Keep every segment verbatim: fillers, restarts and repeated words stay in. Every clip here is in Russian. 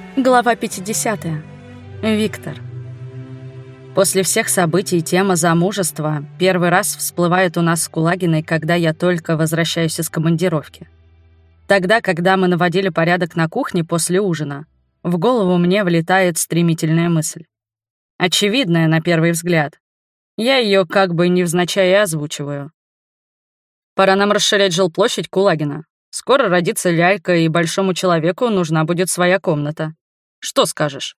Глава пятидесятая. Виктор. После всех событий тема замужества первый раз всплывает у нас с Кулагиной, когда я только возвращаюсь из командировки. Тогда, когда мы наводили порядок на кухне после ужина, в голову мне влетает стремительная мысль. Очевидная на первый взгляд. Я ее как бы невзначай и озвучиваю. Пора нам расширять жилплощадь, Кулагина. Скоро родится лялька, и большому человеку нужна будет своя комната. Что скажешь?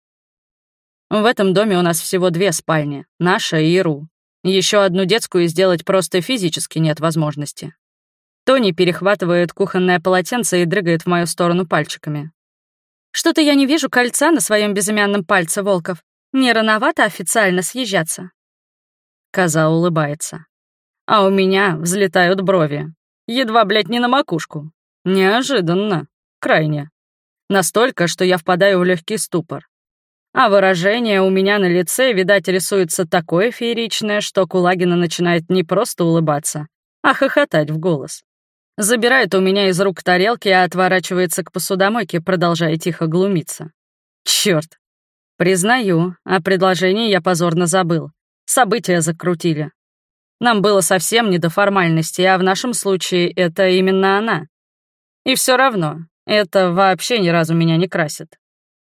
В этом доме у нас всего две спальни, наша и Иру. Еще одну детскую сделать просто физически нет возможности. Тони перехватывает кухонное полотенце и дрыгает в мою сторону пальчиками. «Что-то я не вижу кольца на своем безымянном пальце, Волков. Не рановато официально съезжаться?» Коза улыбается. А у меня взлетают брови. Едва, блядь, не на макушку. Неожиданно. Крайне. Настолько, что я впадаю в легкий ступор. А выражение у меня на лице, видать, рисуется такое фееричное, что Кулагина начинает не просто улыбаться, а хохотать в голос. Забирает у меня из рук тарелки и отворачивается к посудомойке, продолжая тихо глумиться. Чёрт. Признаю, о предложении я позорно забыл. События закрутили. Нам было совсем не до формальности, а в нашем случае это именно она. И все равно, это вообще ни разу меня не красит.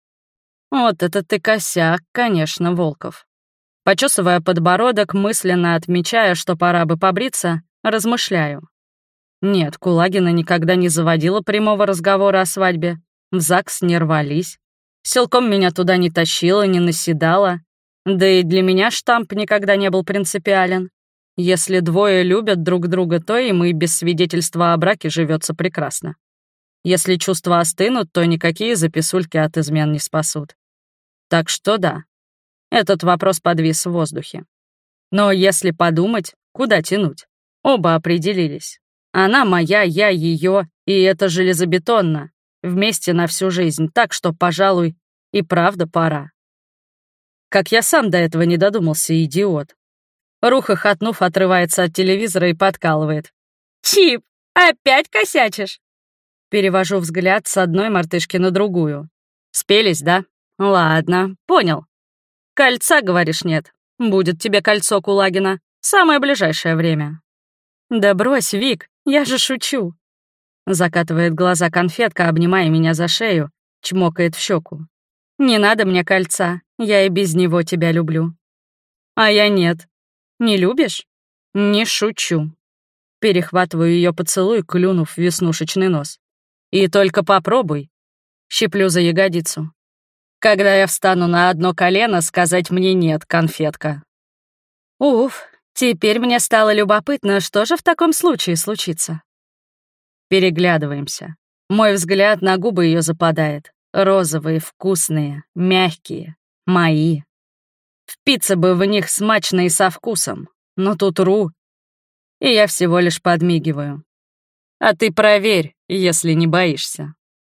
Вот это ты косяк, конечно, Волков. Почесывая подбородок, мысленно отмечая, что пора бы побриться, размышляю. Нет, Кулагина никогда не заводила прямого разговора о свадьбе. В ЗАГС не рвались. Силком меня туда не тащила, не наседала. Да и для меня штамп никогда не был принципиален. Если двое любят друг друга, то им и без свидетельства о браке живется прекрасно. Если чувства остынут, то никакие записульки от измен не спасут. Так что да, этот вопрос подвис в воздухе. Но если подумать, куда тянуть? Оба определились. Она моя, я ее, и это железобетонно. Вместе на всю жизнь, так что, пожалуй, и правда пора. Как я сам до этого не додумался, идиот. Ру, хохотнув, отрывается от телевизора и подкалывает. «Чип, опять косячишь?» Перевожу взгляд с одной мартышки на другую. «Спелись, да? Ладно, понял. Кольца, говоришь, нет? Будет тебе кольцо, Кулагина. Самое ближайшее время». «Да брось, Вик, я же шучу». Закатывает глаза конфетка, обнимая меня за шею, чмокает в щеку. «Не надо мне кольца, я и без него тебя люблю». «А я нет. Не любишь?» «Не шучу». Перехватываю ее поцелуй, клюнув в веснушечный нос. «И только попробуй». Щиплю за ягодицу. «Когда я встану на одно колено, сказать мне нет, конфетка». Уф, теперь мне стало любопытно, что же в таком случае случится. Переглядываемся. Мой взгляд на губы ее западает. Розовые, вкусные, мягкие, мои. Впиться бы в них смачно и со вкусом, но тут Ру, и я всего лишь подмигиваю. А ты проверь, если не боишься.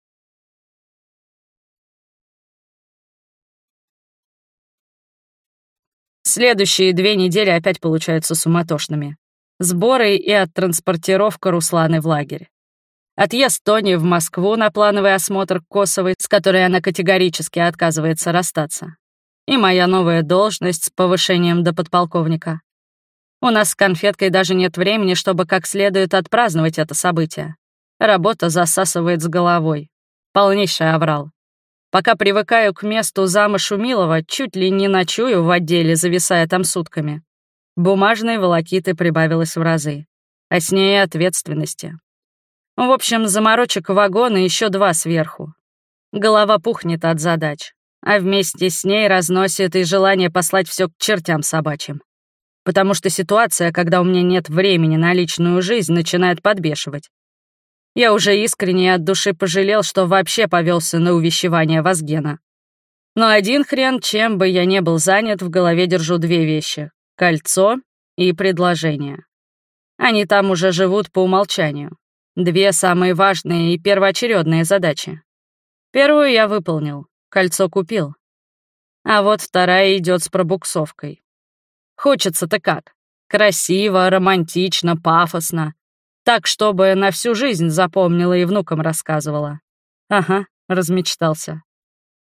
Следующие две недели опять получаются суматошными. Сборы и оттранспортировка Русланы в лагерь. Отъезд Тони в Москву на плановый осмотр Косовой, с которой она категорически отказывается расстаться. И моя новая должность с повышением до подполковника. У нас с конфеткой даже нет времени, чтобы как следует отпраздновать это событие. Работа засасывает с головой. Полнейший аврал. Пока привыкаю к месту зама Шумилова, чуть ли не ночую в отделе, зависая там сутками. Бумажной волокиты прибавилось в разы. А с ней и ответственности. В общем, заморочек вагона еще два сверху. Голова пухнет от задач, а вместе с ней разносит и желание послать все к чертям собачьим. Потому что ситуация, когда у меня нет времени на личную жизнь, начинает подбешивать. Я уже искренне от души пожалел, что вообще повелся на увещевание Вазгена. Но один хрен, чем бы я не был занят, в голове держу две вещи — кольцо и предложение. Они там уже живут по умолчанию. Две самые важные и первоочередные задачи. Первую я выполнил, кольцо купил. А вот вторая идет с пробуксовкой. Хочется-то как? Красиво, романтично, пафосно. Так, чтобы на всю жизнь запомнила и внукам рассказывала. Ага, размечтался.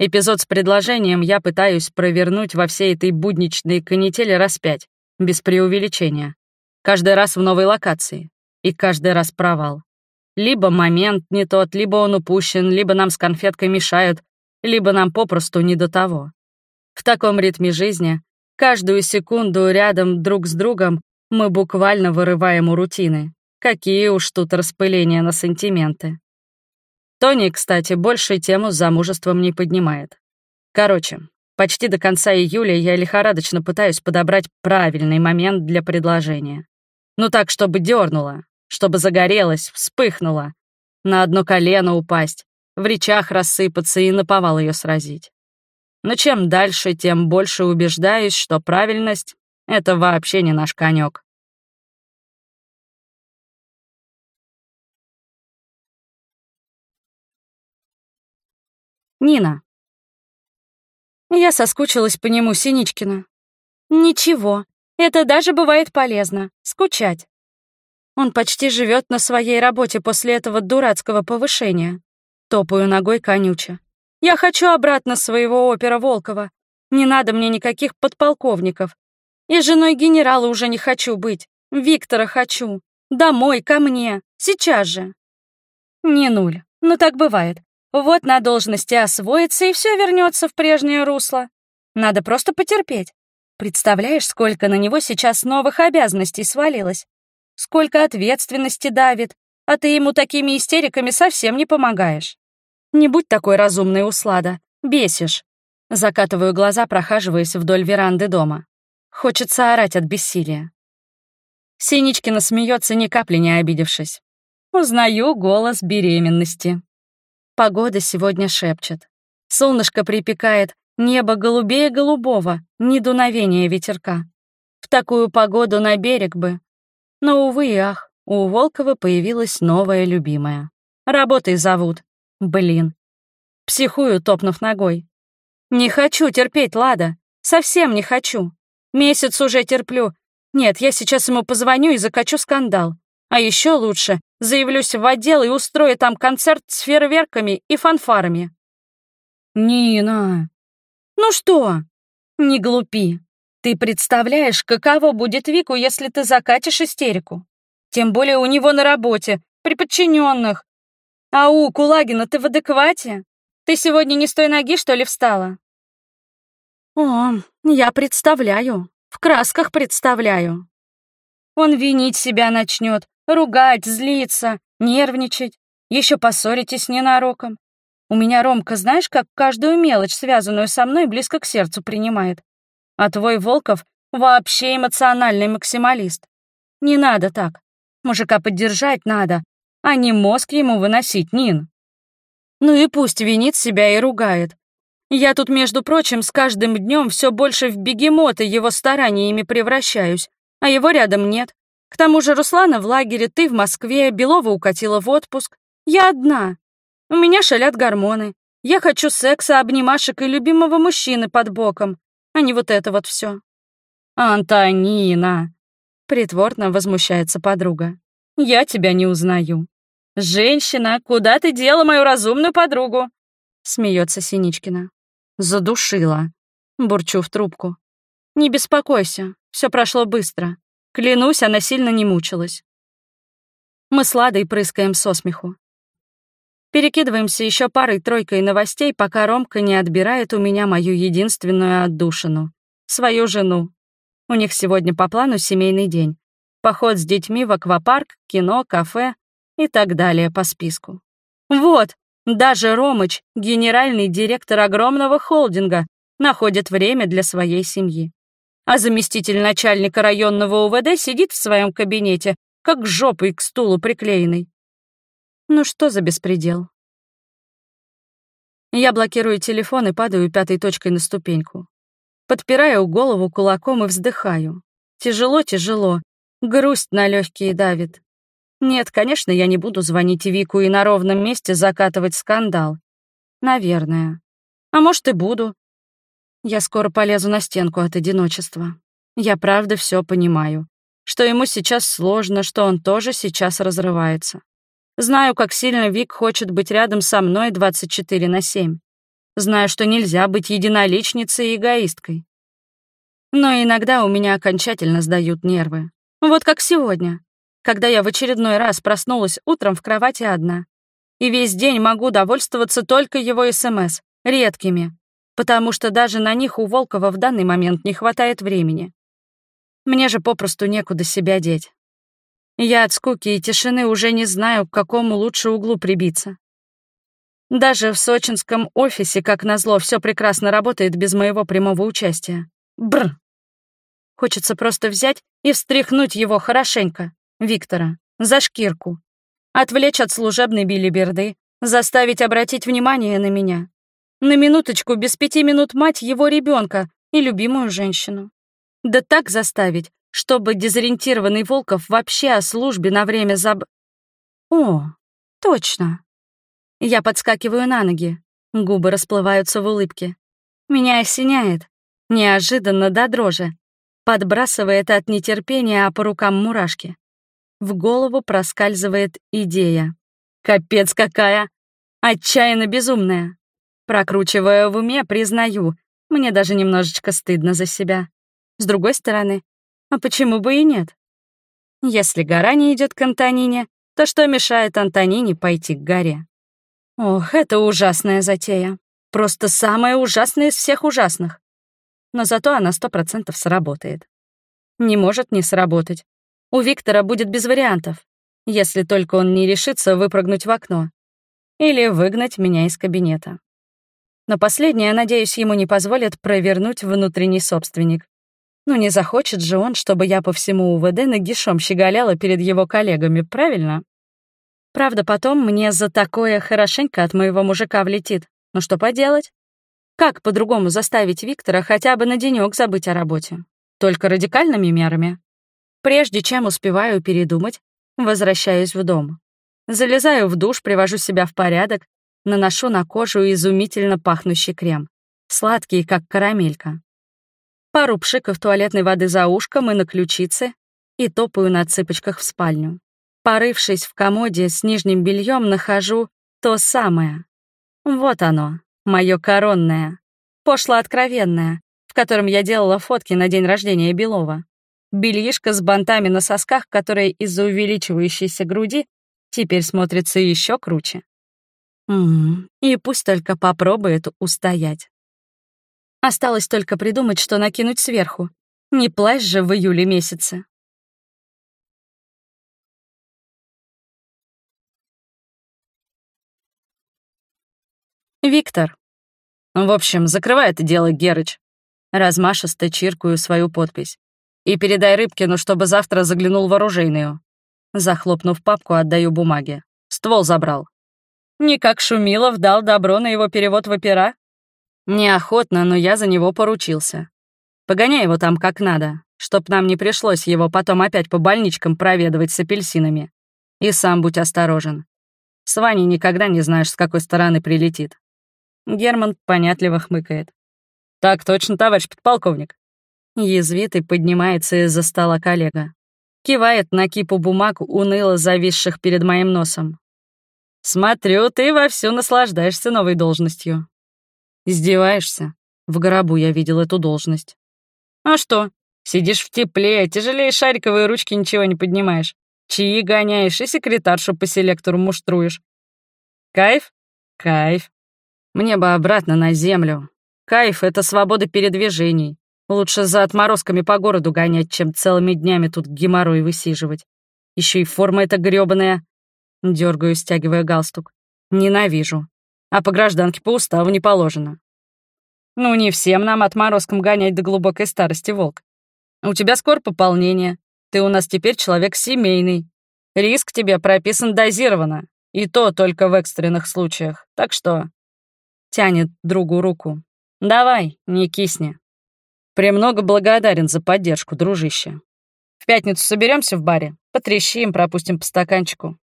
Эпизод с предложением я пытаюсь провернуть во всей этой будничной канители раз пять, без преувеличения. Каждый раз в новой локации. И каждый раз провал. Либо момент не тот, либо он упущен, либо нам с конфеткой мешают, либо нам попросту не до того. В таком ритме жизни каждую секунду рядом друг с другом мы буквально вырываем у рутины. Какие уж тут распыления на сантименты. Тони, кстати, больше тему с замужеством не поднимает. Короче, почти до конца июля я лихорадочно пытаюсь подобрать правильный момент для предложения. Ну так, чтобы дернуло, чтобы загорелось, вспыхнуло, на одно колено упасть, в речах рассыпаться и наповал ее сразить. Но чем дальше, тем больше убеждаюсь, что правильность — это вообще не наш конек. Нина. Я соскучилась по нему, Синичкина. Ничего, это даже бывает полезно — скучать. Он почти живет на своей работе после этого дурацкого повышения. Топаю ногой конюча. Я хочу обратно своего опера Волкова. Не надо мне никаких подполковников. И женой генерала уже не хочу быть. Виктора хочу. Домой, ко мне. Сейчас же. Не нуль. Ну так бывает. Вот на должности освоится, и все вернется в прежнее русло. Надо просто потерпеть. Представляешь, сколько на него сейчас новых обязанностей свалилось? Сколько ответственности давит, а ты ему такими истериками совсем не помогаешь. Не будь такой разумной, Услада. Бесишь. Закатываю глаза, прохаживаясь вдоль веранды дома. Хочется орать от бессилия. Синичкина смеется, ни капли не обидевшись. Узнаю голос беременности. Погода сегодня шепчет. Солнышко припекает, небо голубее голубого, ни дуновения ветерка. В такую погоду на берег бы. Но, увы и ах, у Волкова появилась новая любимая. Работой зовут. Блин. Психую, топнув ногой. Не хочу терпеть, Лада. Совсем не хочу. Месяц уже терплю. Нет, я сейчас ему позвоню и закачу скандал. А еще лучше заявлюсь в отдел и устрою там концерт с фейерверками и фанфарами. Нина. Ну что? Не глупи. Ты представляешь, каково будет Вику, если ты закатишь истерику? Тем более у него на работе, при подчиненных. Ау, Кулагина, ты в адеквате? Ты сегодня не с той ноги, что ли, встала? О, я представляю. В красках представляю. Он винить себя начнет, ругать, злиться, нервничать. Еще поссоритесь ненароком. У меня Ромка, знаешь, как каждую мелочь, связанную со мной, близко к сердцу принимает. А твой Волков вообще эмоциональный максималист. Не надо так. Мужика поддержать надо, а не мозг ему выносить, Нин. Ну и пусть винит себя и ругает. Я тут, между прочим, с каждым днем все больше в бегемота его стараниями превращаюсь, а его рядом нет. К тому же Руслана в лагере, ты в Москве, Белова укатила в отпуск. Я одна. У меня шалят гормоны. Я хочу секса, обнимашек и любимого мужчины под боком, а не вот это вот все. «Антонина!» — притворно возмущается подруга. «Я тебя не узнаю». «Женщина, куда ты дела мою разумную подругу?» — смеется Синичкина. «Задушила», — бурчу в трубку. «Не беспокойся, все прошло быстро. Клянусь, она сильно не мучилась». Мы с Ладой прыскаем со смеху. Перекидываемся еще парой-тройкой новостей, пока Ромка не отбирает у меня мою единственную отдушину — свою жену. У них сегодня по плану семейный день. Поход с детьми в аквапарк, кино, кафе и так далее по списку. Вот, даже Ромыч, генеральный директор огромного холдинга, находит время для своей семьи. А заместитель начальника районного УВД сидит в своем кабинете, как жопой к стулу приклеенный. Ну что за беспредел? Я блокирую телефон и падаю пятой точкой на ступеньку. Подпираю голову кулаком и вздыхаю. Тяжело-тяжело, грусть на легкие давит. Нет, конечно, я не буду звонить Вику и на ровном месте закатывать скандал. Наверное. А может, и буду. Я скоро полезу на стенку от одиночества. Я правда все понимаю. Что ему сейчас сложно, что он тоже сейчас разрывается. Знаю, как сильно Вик хочет быть рядом со мной двадцать четыре на семь. Знаю, что нельзя быть единоличницей и эгоисткой. Но иногда у меня окончательно сдают нервы. Вот как сегодня, когда я в очередной раз проснулась утром в кровати одна. И весь день могу довольствоваться только его СМС, редкими, потому что даже на них у Волкова в данный момент не хватает времени. Мне же попросту некуда себя деть. Я от скуки и тишины уже не знаю, к какому лучше углу прибиться. Даже в сочинском офисе, как назло, все прекрасно работает без моего прямого участия. Бррр. Хочется просто взять и встряхнуть его хорошенько, Виктора, за шкирку, отвлечь от служебной билиберды, заставить обратить внимание на меня. На минуточку, без пяти минут мать его ребенка и любимую женщину. Да так заставить, чтобы дезориентированный Волков вообще о службе на время заб... О, точно. Я подскакиваю на ноги, губы расплываются в улыбке. Меня осеняет, неожиданно до дрожи, подбрасывает от нетерпения, а по рукам мурашки. В голову проскальзывает идея. Капец какая! Отчаянно безумная. Прокручивая в уме, признаю, мне даже немножечко стыдно за себя. С другой стороны, а почему бы и нет? Если гора не идет к Антонине, то что мешает Антонине пойти к горе? Ох, это ужасная затея. Просто самая ужасная из всех ужасных. Но зато она сто процентов сработает. Не может не сработать. У Виктора будет без вариантов, если только он не решится выпрыгнуть в окно или выгнать меня из кабинета. Но последнее, надеюсь, ему не позволит провернуть внутренний собственник. Ну не захочет же он, чтобы я по всему УВД нагишом щеголяла перед его коллегами, правильно? Правда, потом мне за такое хорошенько от моего мужика влетит. Ну что поделать? Как по-другому заставить Виктора хотя бы на денёк забыть о работе? Только радикальными мерами. Прежде чем успеваю передумать, возвращаюсь в дом. Залезаю в душ, привожу себя в порядок, наношу на кожу изумительно пахнущий крем. Сладкий, как карамелька. Пару пшиков туалетной воды за ушком и на ключице и топаю на цыпочках в спальню. Порывшись в комоде с нижним бельем, нахожу то самое. Вот оно, мое коронное, пошло-откровенное, в котором я делала фотки на день рождения Белова. Бельишко с бантами на сосках, которое из-за увеличивающейся груди теперь смотрится еще круче. М-м, и пусть только попробует устоять. Осталось только придумать, что накинуть сверху. Не плащ же в июле месяце. Виктор. В общем, закрывай это дело, Герыч. Размашисто чиркаю свою подпись. И передай Рыбкину, чтобы завтра заглянул в оружейную. Захлопнув папку, отдаю бумаги. Ствол забрал. Никак Шумилов дал добро на его перевод в опера? Неохотно, но я за него поручился. Погоняй его там как надо, чтоб нам не пришлось его потом опять по больничкам проведывать с апельсинами. И сам будь осторожен. С Ваней никогда не знаешь, с какой стороны прилетит. Герман понятливо хмыкает. «Так точно, товарищ подполковник». Язвит и поднимается из-за стола коллега. Кивает на кипу бумаг, уныло зависших перед моим носом. «Смотрю, ты вовсю наслаждаешься новой должностью». «Издеваешься? В гробу я видел эту должность». «А что? Сидишь в тепле, тяжелее шариковые ручки ничего не поднимаешь. Чаи гоняешь и секретаршу по селектору муштруешь. Кайф? Кайф. Мне бы обратно на землю. Кайф — это свобода передвижений. Лучше за отморозками по городу гонять, чем целыми днями тут геморрой высиживать. Еще и форма эта грёбаная. Дёргаю, стягивая галстук. Ненавижу. А по гражданке по уставу не положено. Ну, не всем нам отморозкам гонять до глубокой старости, волк. У тебя скоро пополнение. Ты у нас теперь человек семейный. Риск тебе прописан дозированно. И то только в экстренных случаях. Так что... Тянет другу руку. Давай, не кисни. Премного благодарен за поддержку, дружище. В пятницу соберемся в баре, потрещим, пропустим по стаканчику.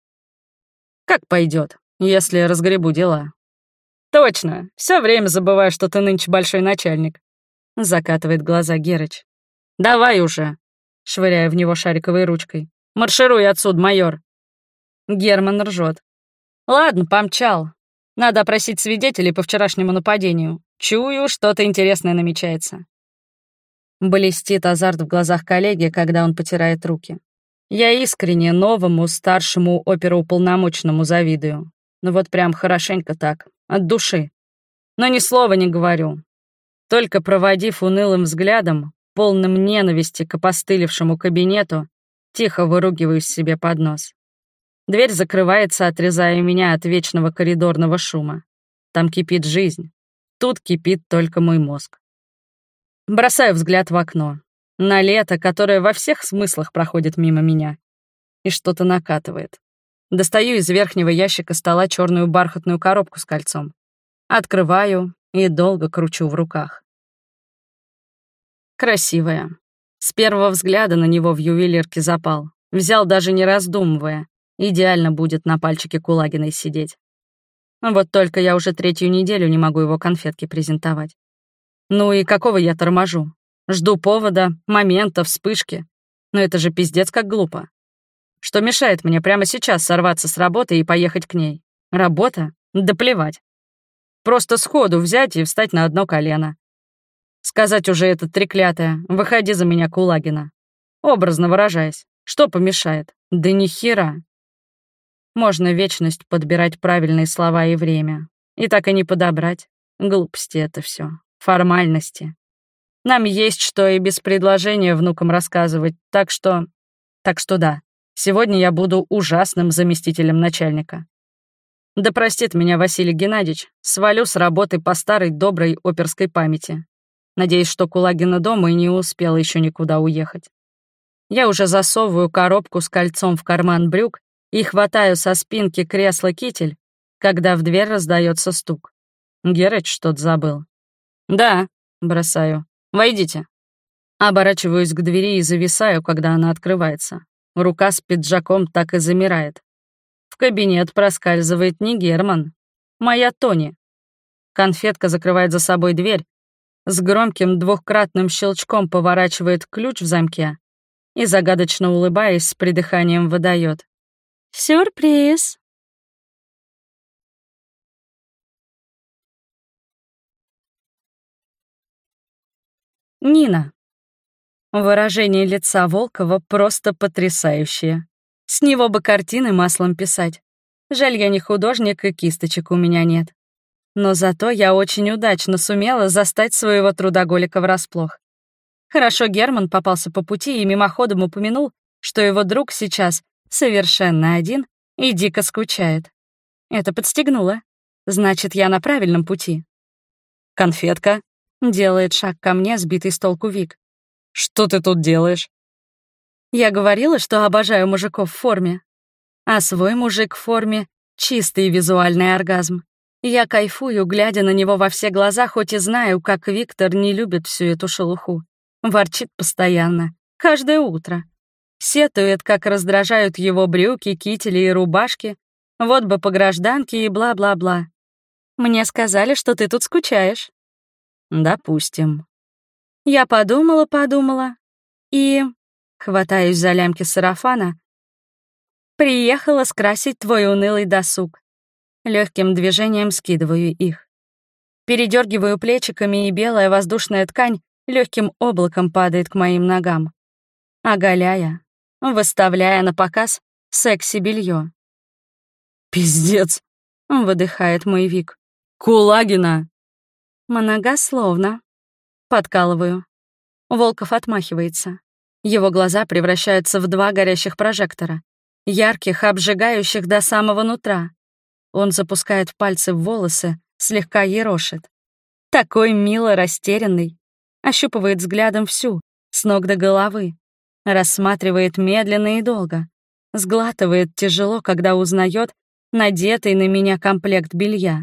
Как пойдет, если разгребу дела. Точно, все время забываю, что ты нынче большой начальник. Закатывает глаза Герыч. Давай уже, швыряя в него шариковой ручкой. Маршируй отсюда, майор. Герман ржет. Ладно, помчал. Надо опросить свидетелей по вчерашнему нападению. Чую, что-то интересное намечается». Блестит азарт в глазах коллеги, когда он потирает руки. Я искренне новому, старшему оперуполномоченному завидую. Ну вот прям хорошенько так, от души. Но ни слова не говорю. Только проводив унылым взглядом, полным ненависти к опостылевшему кабинету, тихо выругиваюсь себе под нос. Дверь закрывается, отрезая меня от вечного коридорного шума. Там кипит жизнь. Тут кипит только мой мозг. Бросаю взгляд в окно. На лето, которое во всех смыслах проходит мимо меня. И что-то накатывает. Достаю из верхнего ящика стола черную бархатную коробку с кольцом. Открываю и долго кручу в руках. Красивая. С первого взгляда на него в ювелирке запал. Взял даже не раздумывая. Идеально будет на пальчике Кулагиной сидеть. Вот только я уже третью неделю не могу его конфетки презентовать. Ну и какого я торможу? Жду повода, момента, вспышки. Но это же пиздец как глупо. Что мешает мне прямо сейчас сорваться с работы и поехать к ней? Работа? Да плевать. Просто сходу взять и встать на одно колено. Сказать уже это треклятое: «Выходи за меня, Кулагина». Образно выражаясь, что помешает? Да ни хера. Можно вечность подбирать правильные слова и время. И так и не подобрать. Глупости это все. Формальности. Нам есть что и без предложения внукам рассказывать, так что... Так что да, сегодня я буду ужасным заместителем начальника. Да простит меня Василий Геннадьевич, свалю с работы по старой доброй оперской памяти. Надеюсь, что Кулагина дома и не успела еще никуда уехать. Я уже засовываю коробку с кольцом в карман брюк и хватаю со спинки кресла китель, когда в дверь раздается стук. Герыч что-то забыл. «Да», — бросаю. «Войдите». Оборачиваюсь к двери и зависаю, когда она открывается. Рука с пиджаком так и замирает. В кабинет проскальзывает не Герман, моя Тони. Конфетка закрывает за собой дверь, с громким двухкратным щелчком поворачивает ключ в замке и, загадочно улыбаясь, с придыханием выдает: «Сюрприз!» Нина. Выражение лица Волкова просто потрясающее. С него бы картины маслом писать. Жаль, я не художник, и кисточек у меня нет. Но зато я очень удачно сумела застать своего трудоголика врасплох. Хорошо Герман попался по пути и мимоходом упомянул, что его друг сейчас совершенно один и дико скучает. Это подстегнуло. Значит, я на правильном пути. «Конфетка», — делает шаг ко мне, сбитый с толку Вик. «Что ты тут делаешь?» Я говорила, что обожаю мужиков в форме. А свой мужик в форме — чистый визуальный оргазм. Я кайфую, глядя на него во все глаза, хоть и знаю, как Виктор не любит всю эту шелуху. Ворчит постоянно, каждое утро. Сетует, как раздражают его брюки, кители и рубашки. Вот бы по гражданке и бла-бла-бла. Мне сказали, что ты тут скучаешь. Допустим. Я подумала-подумала и... Хватаюсь за лямки сарафана. Приехала скрасить твой унылый досуг. Легким движением скидываю их. Передергиваю плечиками, и белая воздушная ткань легким облаком падает к моим ногам, оголяя, выставляя на показ секси-белье. «Пиздец!» — выдыхает мой Вик. «Кулагина!» Многословно. Подкалываю. Волков отмахивается. Его глаза превращаются в два горящих прожектора, ярких, обжигающих до самого нутра. Он запускает пальцы в волосы, слегка ерошит. Такой мило растерянный. Ощупывает взглядом всю, с ног до головы. Рассматривает медленно и долго. Сглатывает тяжело, когда узнает надетый на меня комплект белья.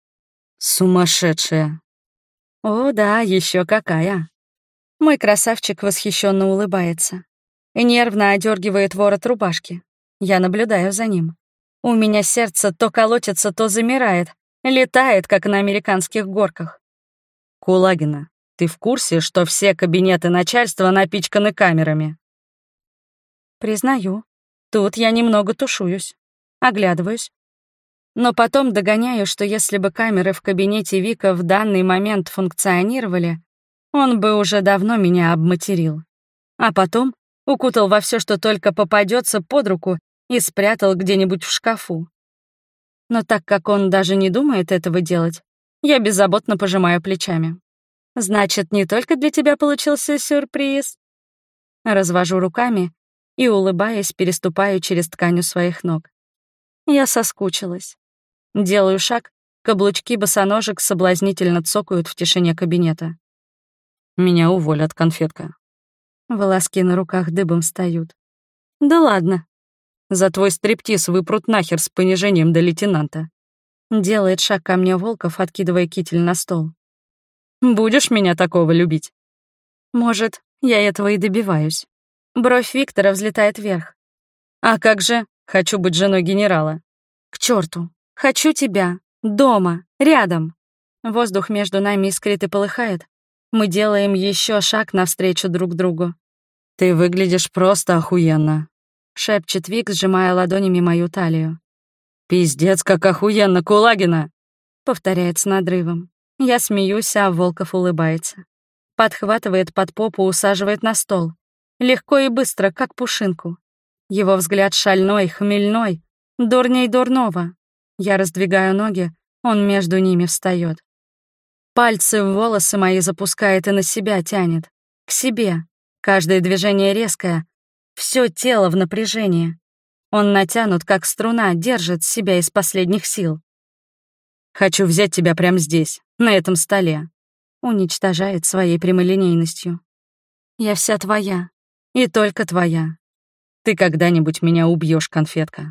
Сумасшедшая. О, да, еще какая. Мой красавчик восхищенно улыбается и нервно одергивает ворот рубашки. Я наблюдаю за ним. У меня сердце то колотится, то замирает, летает, как на американских горках. Кулагина, ты в курсе, что все кабинеты начальства напичканы камерами? Признаю, тут я немного тушуюсь, оглядываюсь. Но потом догоняю, что если бы камеры в кабинете Вика в данный момент функционировали, он бы уже давно меня обматерил. А потом укутал во все, что только попадется под руку, и спрятал где-нибудь в шкафу. Но так как он даже не думает этого делать, я беззаботно пожимаю плечами. «Значит, не только для тебя получился сюрприз?» Развожу руками и, улыбаясь, переступаю через ткань у своих ног. Я соскучилась. Делаю шаг, каблучки босоножек соблазнительно цокают в тишине кабинета. «Меня уволят, конфетка». Волоски на руках дыбом встают. «Да ладно». «За твой стриптиз выпрут нахер с понижением до лейтенанта». Делает шаг ко мне Волков, откидывая китель на стол. «Будешь меня такого любить?» Может, я этого и добиваюсь. Бровь Виктора взлетает вверх. «А как же? Хочу быть женой генерала». «К черту! Хочу тебя! Дома! Рядом!» Воздух между нами искрит и полыхает. Мы делаем еще шаг навстречу друг другу. «Ты выглядишь просто охуенно», — шепчет Вик, сжимая ладонями мою талию. «Пиздец, как охуенно, Кулагина!» — повторяет с надрывом. Я смеюсь, а Волков улыбается. Подхватывает под попу, усаживает на стол. Легко и быстро, как пушинку. Его взгляд шальной, хмельной, дурней дурного. Я раздвигаю ноги, он между ними встает. Пальцы в волосы мои запускает и на себя тянет. К себе. Каждое движение резкое. Все тело в напряжении. Он натянут, как струна, держит себя из последних сил. «Хочу взять тебя прямо здесь, на этом столе», — уничтожает своей прямолинейностью. «Я вся твоя, и только твоя. Ты когда-нибудь меня убьешь, конфетка».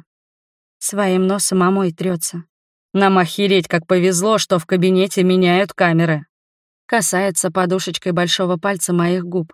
Своим носом о мой трется. Нам охереть, как повезло, что в кабинете меняют камеры. Касается подушечкой большого пальца моих губ.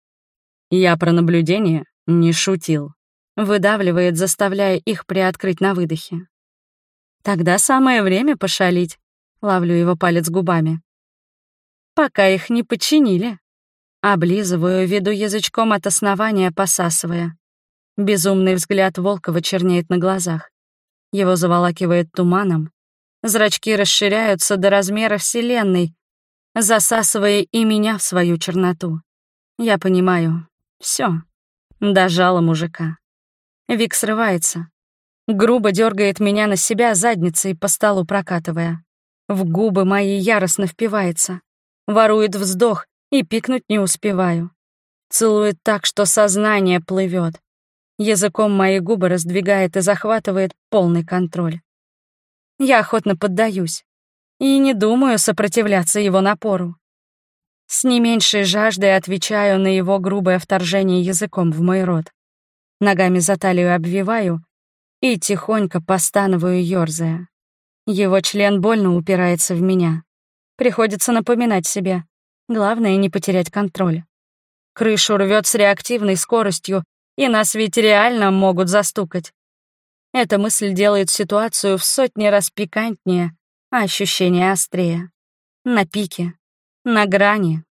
Я про наблюдение не шутил. Выдавливает, заставляя их приоткрыть на выдохе. Тогда самое время пошалить. Ловлю его палец губами. Пока их не подчинили. Облизываю, веду язычком от основания, посасывая. Безумный взгляд Волкова чернеет на глазах. Его заволакивает туманом. Зрачки расширяются до размера Вселенной, засасывая и меня в свою черноту. Я понимаю. Все. Дожала мужика. Вик срывается. Грубо дергает меня на себя задницей, по столу прокатывая. В губы мои яростно впивается. Ворует вздох, и пикнуть не успеваю. Целует так, что сознание плывет. Языком мои губы раздвигает и захватывает полный контроль. Я охотно поддаюсь. И не думаю сопротивляться его напору. С не меньшей жаждой отвечаю на его грубое вторжение языком в мой рот. Ногами за талию обвиваю и тихонько постановую, ёрзая. Его член больно упирается в меня. Приходится напоминать себе. Главное — не потерять контроль. Крышу рвет с реактивной скоростью, и нас ведь реально могут застукать. Эта мысль делает ситуацию в сотни раз пикантнее, а ощущения острее. На пике, на грани.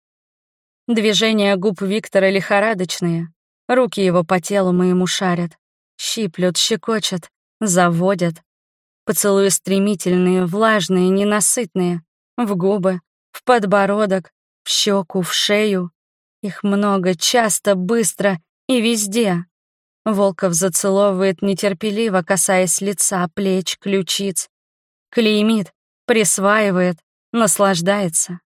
Движения губ Виктора лихорадочные. Руки его по телу моему шарят. Щиплют, щекочут, заводят. Поцелуи стремительные, влажные, ненасытные. В губы, в подбородок, в щеку, в шею. Их много, часто, быстро и везде. Волков зацеловывает нетерпеливо, касаясь лица, плеч, ключиц. Клеймит, присваивает, наслаждается.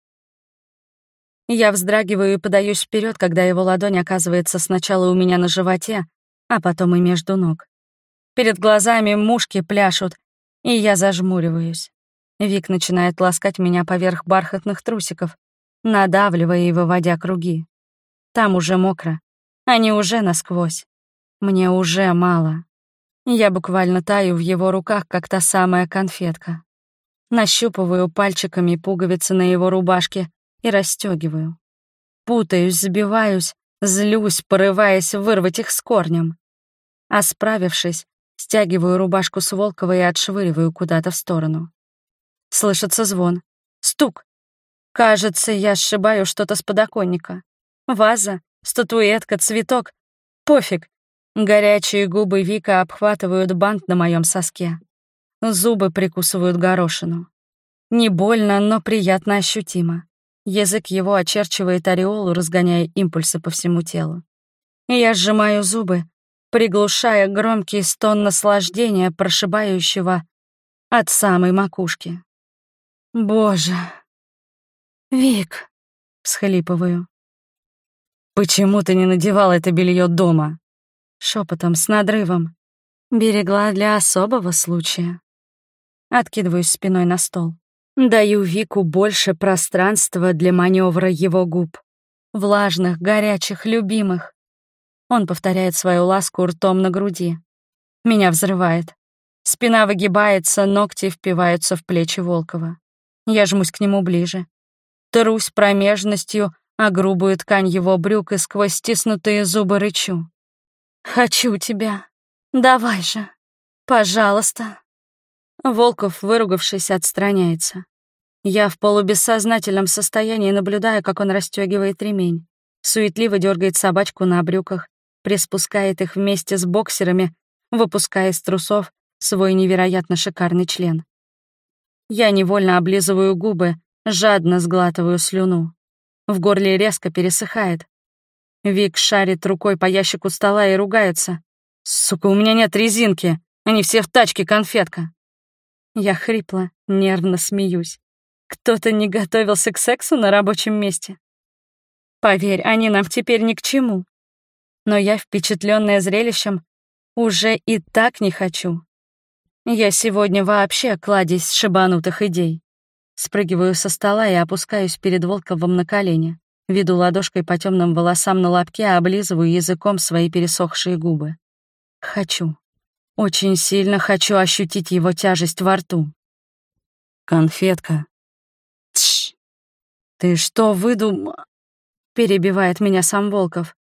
Я вздрагиваю и подаюсь вперед, когда его ладонь оказывается сначала у меня на животе, а потом и между ног. Перед глазами мушки пляшут, и я зажмуриваюсь. Вик начинает ласкать меня поверх бархатных трусиков, надавливая и выводя круги. Там уже мокро, они уже насквозь. Мне уже мало. Я буквально таю в его руках, как та самая конфетка. Нащупываю пальчиками пуговицы на его рубашке и расстёгиваю. Путаюсь, сбиваюсь, злюсь, порываясь вырвать их с корнем. А справившись, стягиваю рубашку с Волкова и отшвыриваю куда-то в сторону. Слышится звон. Стук. Кажется, я сшибаю что-то с подоконника. Ваза, статуэтка, цветок. Пофиг. Горячие губы Вика обхватывают бант на моем соске. Зубы прикусывают горошину. Не больно, но приятно ощутимо. Язык его очерчивает ореолу, разгоняя импульсы по всему телу. Я сжимаю зубы, приглушая громкий стон наслаждения, прошибающего от самой макушки. «Боже!» «Вик!» — всхлипываю. «Почему ты не надевала это белье дома?» Шепотом с надрывом. «Берегла для особого случая». Откидываюсь спиной на стол. Даю Вику больше пространства для маневра его губ. Влажных, горячих, любимых. Он повторяет свою ласку ртом на груди. Меня взрывает. Спина выгибается, ногти впиваются в плечи Волкова. Я жмусь к нему ближе. Трусь промежностью о грубую ткань его брюк и сквозь стиснутые зубы рычу. «Хочу тебя. Давай же. Пожалуйста». Волков, выругавшись, отстраняется. Я в полубессознательном состоянии наблюдаю, как он расстёгивает ремень, суетливо дергает собачку на брюках, приспускает их вместе с боксерами, выпуская из трусов свой невероятно шикарный член. Я невольно облизываю губы, жадно сглатываю слюну. В горле резко пересыхает. Вик шарит рукой по ящику стола и ругается. «Сука, у меня нет резинки, они все в тачке, конфетка». Я хрипло, нервно смеюсь. Кто-то не готовился к сексу на рабочем месте. Поверь, они нам теперь ни к чему. Но я, впечатленная зрелищем, уже и так не хочу. Я сегодня вообще кладезь шибанутых идей. Спрыгиваю со стола и опускаюсь перед Волковым на колени. Веду ладошкой по темным волосам на лобке, облизываю языком свои пересохшие губы. Хочу. Очень сильно хочу ощутить его тяжесть во рту. «Конфетка». «Тш! Ты что выдум...» Перебивает меня сам Волков.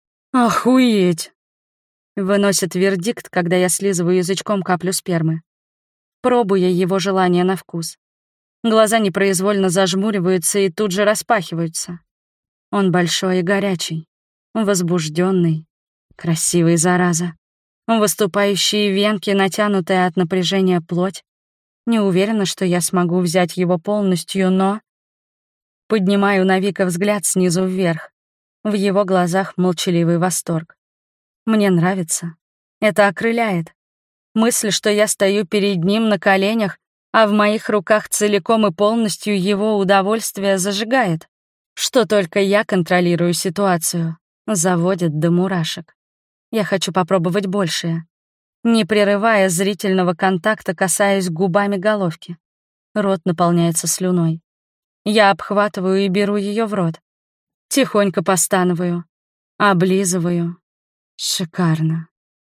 «Охуеть!» Выносит вердикт, когда я слизываю язычком каплю спермы. Пробуя его желание на вкус. Глаза непроизвольно зажмуриваются и тут же распахиваются. Он большой и горячий, возбужденный, красивый, зараза. Выступающие венки, натянутая от напряжения плоть. Не уверена, что я смогу взять его полностью, но... Поднимаю на Вика взгляд снизу вверх. В его глазах молчаливый восторг. Мне нравится. Это окрыляет. Мысль, что я стою перед ним на коленях, а в моих руках целиком и полностью его удовольствие зажигает. Что только я контролирую ситуацию, заводит до мурашек. Я хочу попробовать большее. Не прерывая зрительного контакта, касаюсь губами головки. Рот наполняется слюной. Я обхватываю и беру ее в рот. Тихонько постанываю. Облизываю. Шикарно.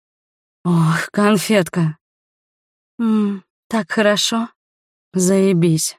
Ох, конфетка. Ммм, так хорошо. Заебись.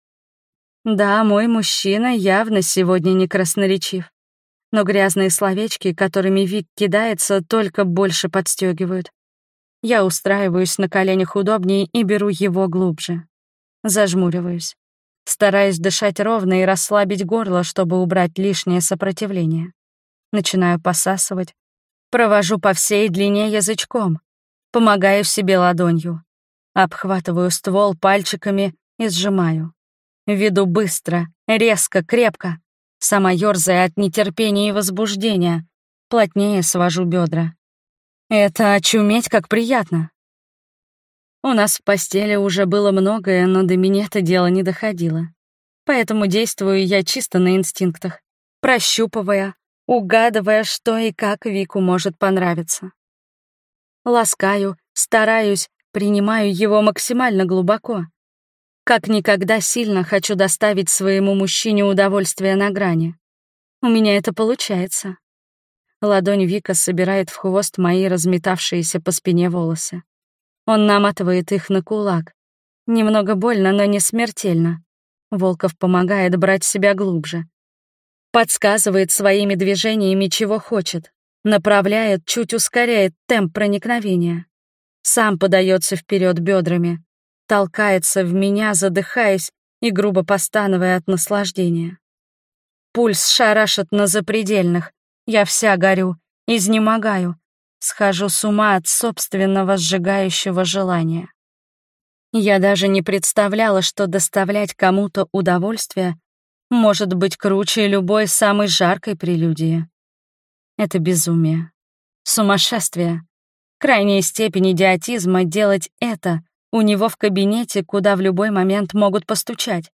Да, мой мужчина явно сегодня не красноречив. Но грязные словечки, которыми Вик кидается, только больше подстегивают. Я устраиваюсь на коленях удобнее и беру его глубже. Зажмуриваюсь. Стараюсь дышать ровно и расслабить горло, чтобы убрать лишнее сопротивление. Начинаю посасывать. Провожу по всей длине язычком. Помогаю себе ладонью. Обхватываю ствол пальчиками и сжимаю. Веду быстро, резко, крепко. Сама ёрзая от нетерпения и возбуждения. Плотнее свожу бедра. Это очуметь как приятно. У нас в постели уже было многое, но до меня это дело не доходило. Поэтому действую я чисто на инстинктах, прощупывая, угадывая, что и как Вику может понравиться. Ласкаю, стараюсь, принимаю его максимально глубоко. Как никогда сильно хочу доставить своему мужчине удовольствие на грани. У меня это получается. Ладонь Вика собирает в хвост мои разметавшиеся по спине волосы. Он наматывает их на кулак. Немного больно, но не смертельно. Волков помогает брать себя глубже. Подсказывает своими движениями, чего хочет. Направляет, чуть ускоряет темп проникновения. Сам подается вперед бедрами. Толкается в меня, задыхаясь и грубо постановая от наслаждения. Пульс шарашит на запредельных. Я вся горю, изнемогаю. Схожу с ума от собственного сжигающего желания. Я даже не представляла, что доставлять кому-то удовольствие может быть круче любой самой жаркой прелюдии. Это безумие, сумасшествие, крайняя степень идиотизма делать это у него в кабинете, куда в любой момент могут постучать.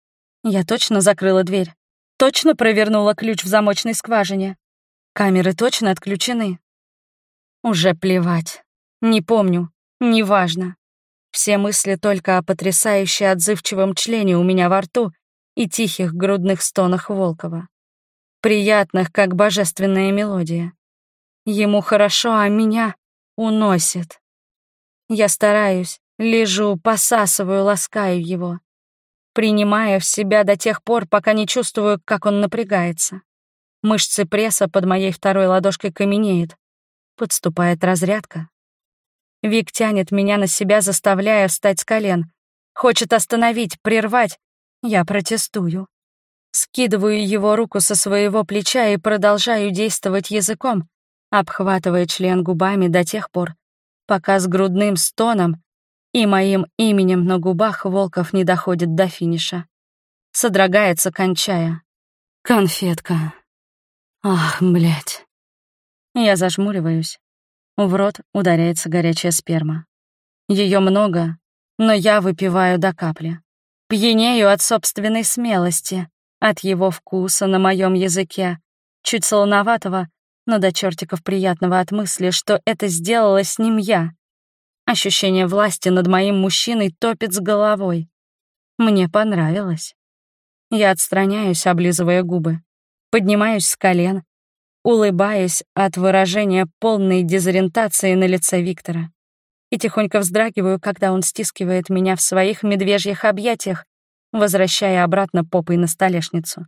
Я точно закрыла дверь, точно провернула ключ в замочной скважине. Камеры точно отключены. Уже плевать. Не помню, неважно. Все мысли только о потрясающе отзывчивом члене у меня во рту и тихих грудных стонах Волкова. Приятных, как божественная мелодия. Ему хорошо, а меня уносит. Я стараюсь, лежу, посасываю, ласкаю его. Принимая в себя до тех пор, пока не чувствую, как он напрягается. Мышцы пресса под моей второй ладошкой каменеют. Подступает разрядка. Вик тянет меня на себя, заставляя встать с колен. Хочет остановить, прервать. Я протестую. Скидываю его руку со своего плеча и продолжаю действовать языком, обхватывая член губами до тех пор, пока с грудным стоном и моим именем на губах Волков не доходит до финиша. Содрогается, кончая. Конфетка. Ах, блядь. Я зажмуриваюсь. В рот ударяется горячая сперма. Ее много, но я выпиваю до капли. Пьянею от собственной смелости, от его вкуса на моем языке, чуть солоноватого, но до чертиков приятного от мысли, что это сделала с ним я. Ощущение власти над моим мужчиной топит с головой. Мне понравилось. Я отстраняюсь, облизывая губы, поднимаюсь с колен, улыбаясь от выражения полной дезориентации на лице Виктора и тихонько вздрагиваю, когда он стискивает меня в своих медвежьих объятиях, возвращая обратно попой на столешницу.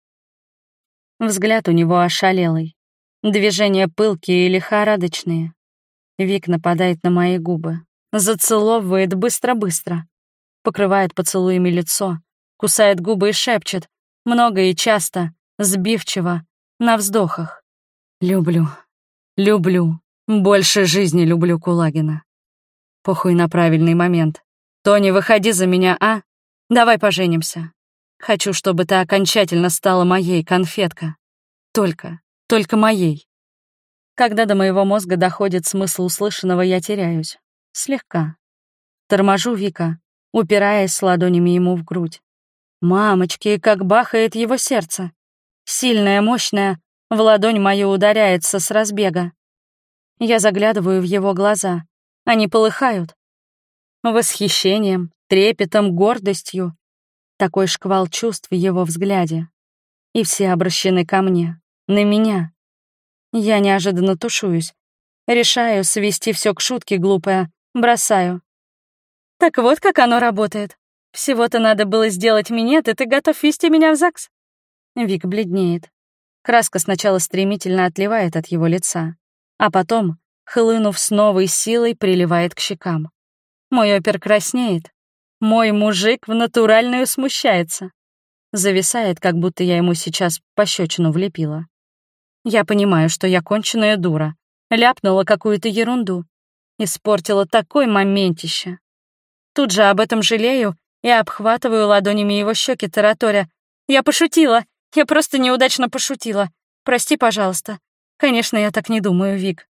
Взгляд у него ошалелый, движения пылкие и лихорадочные. Вик нападает на мои губы, зацеловывает быстро-быстро, покрывает поцелуями лицо, кусает губы и шепчет, много и часто, сбивчиво, на вздохах. Люблю, люблю, больше жизни люблю Кулагина. Похуй на правильный момент. Тони, выходи за меня, а? Давай поженимся. Хочу, чтобы ты окончательно стала моей, конфетка. Только, только моей. Когда до моего мозга доходит смысл услышанного, я теряюсь. Слегка. Торможу Вика, упираясь ладонями ему в грудь. Мамочки, как бахает его сердце. Сильное, мощное, в ладонь мою ударяется с разбега. Я заглядываю в его глаза. Они полыхают. Восхищением, трепетом, гордостью. Такой шквал чувств в его взгляде. И все обращены ко мне, на меня. Я неожиданно тушуюсь. Решаю свести все к шутке глупая, бросаю. Так вот как оно работает. Всего-то надо было сделать минет, и ты готов вести меня в ЗАГС? Вик бледнеет. Краска сначала стремительно отливает от его лица, а потом, хлынув с новой силой, приливает к щекам. Мой опер краснеет. Мой мужик в натуральную смущается. Зависает, как будто я ему сейчас пощечину влепила. Я понимаю, что я конченая дура. Ляпнула какую-то ерунду. Испортила такой моментище. Тут же об этом жалею и обхватываю ладонями его щеки, тараторя. Я пошутила. Я просто неудачно пошутила. Прости, пожалуйста. Конечно, я так не думаю, Вик.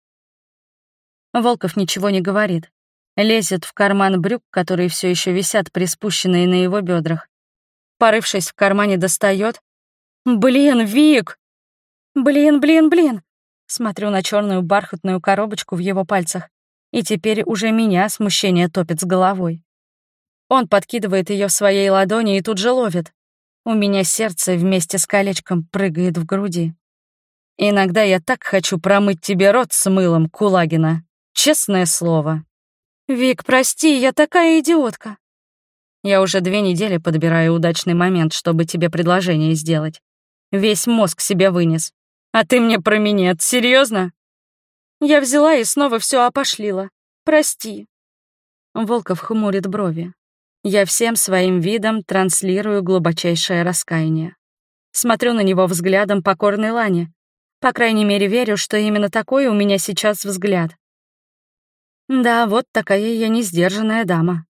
Волков ничего не говорит. Лезет в карман брюк, которые все еще висят приспущенные на его бедрах. Порывшись в кармане, достает. Блин, Вик! Блин, блин, блин! Смотрю на черную бархатную коробочку в его пальцах, и теперь уже меня смущение топит с головой. Он подкидывает ее в своей ладони и тут же ловит. У меня сердце вместе с колечком прыгает в груди. Иногда я так хочу промыть тебе рот с мылом, Кулагина. Честное слово. Вик, прости, я такая идиотка. Я уже две недели подбираю удачный момент, чтобы тебе предложение сделать. Весь мозг себе вынес. А ты мне про минет, серьезно? Я взяла и снова все опошлила. Прости. Волков хмурит брови. Я всем своим видом транслирую глубочайшее раскаяние. Смотрю на него взглядом покорной лани. По крайней мере, верю, что именно такой у меня сейчас взгляд. Да, вот такая я несдержанная дама.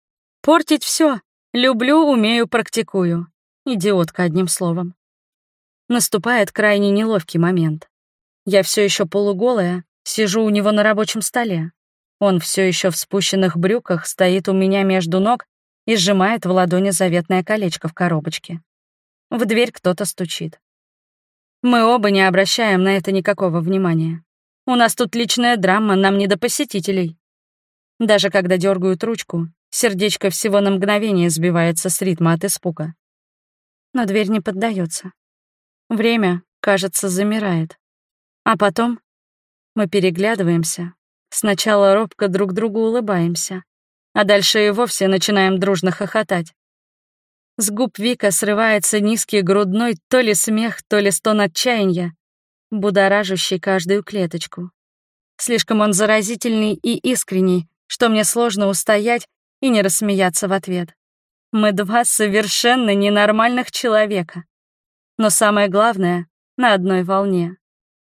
Портить все. Люблю, умею, практикую. Идиотка, одним словом. Наступает крайне неловкий момент. Я все еще полуголая, сижу у него на рабочем столе. Он все еще в спущенных брюках стоит у меня между ног и сжимает в ладони заветное колечко в коробочке. В дверь кто-то стучит. Мы оба не обращаем на это никакого внимания. У нас тут личная драма, нам не до посетителей. Даже когда дергают ручку, сердечко всего на мгновение сбивается с ритма от испуга. Но дверь не поддается. Время, кажется, замирает. А потом мы переглядываемся. Сначала робко друг другу улыбаемся, а дальше и вовсе начинаем дружно хохотать. С губ Вика срывается низкий грудной то ли смех, то ли стон отчаяния, будоражащий каждую клеточку. Слишком он заразительный и искренний, что мне сложно устоять и не рассмеяться в ответ. Мы два совершенно ненормальных человека. Но самое главное — на одной волне.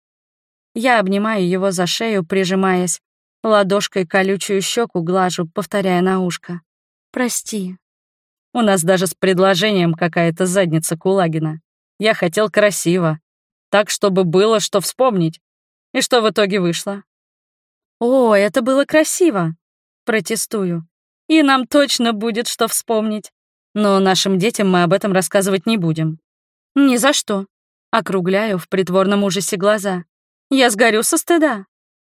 Я обнимаю его за шею, прижимаясь, ладошкой колючую щеку глажу, повторяя на ушко. «Прости». У нас даже с предложением какая-то задница Кулагина. Я хотел красиво, так, чтобы было что вспомнить. И что в итоге вышло? «О, это было красиво!» Протестую. «И нам точно будет что вспомнить. Но нашим детям мы об этом рассказывать не будем». «Ни за что». Округляю в притворном ужасе глаза. «Я сгорю со стыда».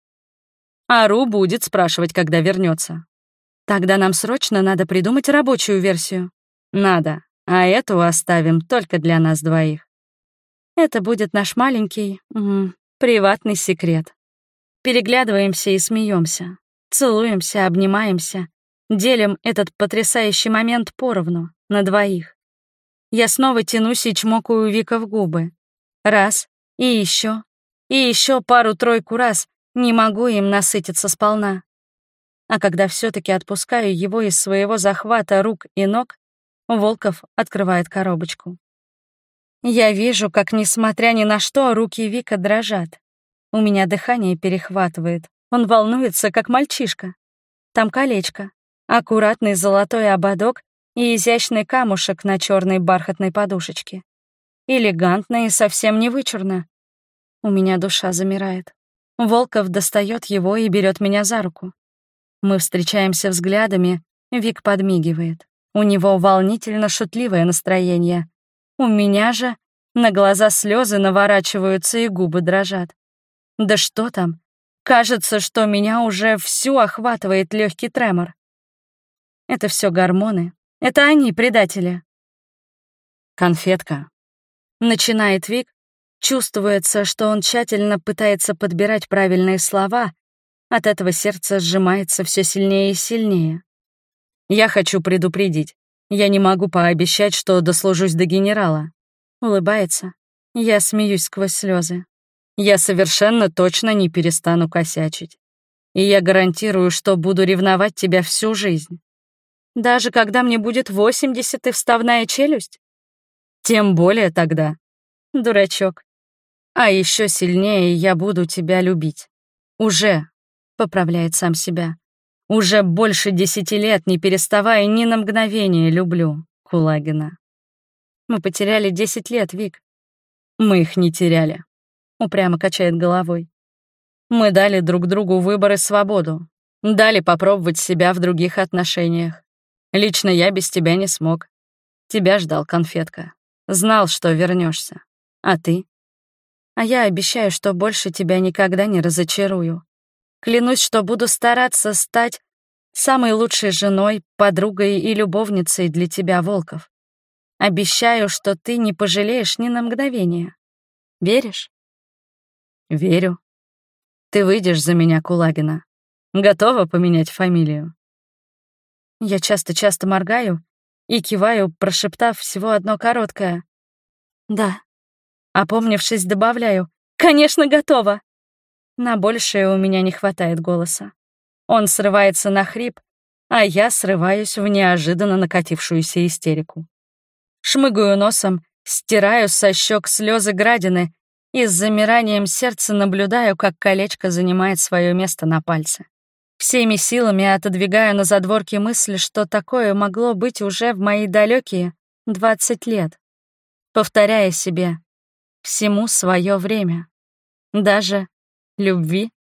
Ару будет спрашивать, когда вернется. Тогда нам срочно надо придумать рабочую версию. Надо, а эту оставим только для нас двоих. Это будет наш маленький, м, приватный секрет. Переглядываемся и смеемся, целуемся, обнимаемся, делим этот потрясающий момент поровну, на двоих. Я снова тянусь и чмокаю Вика в губы. Раз, и еще, и еще пару-тройку раз, не могу им насытиться сполна. А когда все-таки отпускаю его из своего захвата рук и ног, Волков открывает коробочку. Я вижу, как, несмотря ни на что, руки Вика дрожат. У меня дыхание перехватывает. Он волнуется, как мальчишка. Там колечко, аккуратный золотой ободок и изящный камушек на черной бархатной подушечке. Элегантно и совсем не вычурно. У меня душа замирает. Волков достает его и берет меня за руку. Мы встречаемся взглядами, Вик подмигивает. У него волнительно-шутливое настроение. У меня же на глаза слезы наворачиваются и губы дрожат. Да что там? Кажется, что меня уже всю охватывает легкий тремор. Это все гормоны. Это они, предатели. «Конфетка», — начинает Вик. Чувствуется, что он тщательно пытается подбирать правильные слова. От этого сердце сжимается все сильнее и сильнее. «Я хочу предупредить. Я не могу пообещать, что дослужусь до генерала». Улыбается. Я смеюсь сквозь слезы. «Я совершенно точно не перестану косячить. И я гарантирую, что буду ревновать тебя всю жизнь. Даже когда мне будет восемьдесят и вставная челюсть? Тем более тогда. Дурачок. А еще сильнее я буду тебя любить. Уже», — поправляет сам себя. «Уже больше десяти лет, не переставая ни на мгновение, люблю Кулагина». «Мы потеряли десять лет, Вик». «Мы их не теряли», — упрямо качает головой. «Мы дали друг другу выбор и свободу. Дали попробовать себя в других отношениях. Лично я без тебя не смог. Тебя ждал, конфетка. Знал, что вернешься. А ты?» «А я обещаю, что больше тебя никогда не разочарую. Клянусь, что буду стараться стать самой лучшей женой, подругой и любовницей для тебя, Волков. Обещаю, что ты не пожалеешь ни на мгновение. Веришь?» «Верю. Ты выйдешь за меня, Кулагина. Готова поменять фамилию?» Я часто-часто моргаю и киваю, прошептав всего одно короткое «да». Опомнившись, добавляю «конечно, готова». На большее у меня не хватает голоса. Он срывается на хрип, а я срываюсь в неожиданно накатившуюся истерику. Шмыгаю носом, стираю со щек слезы градины и с замиранием сердца наблюдаю, как колечко занимает свое место на пальце. Всеми силами отодвигаю на задворки мысль, что такое могло быть уже в мои далекие двадцать лет, повторяя себе: всему свое время, даже любви.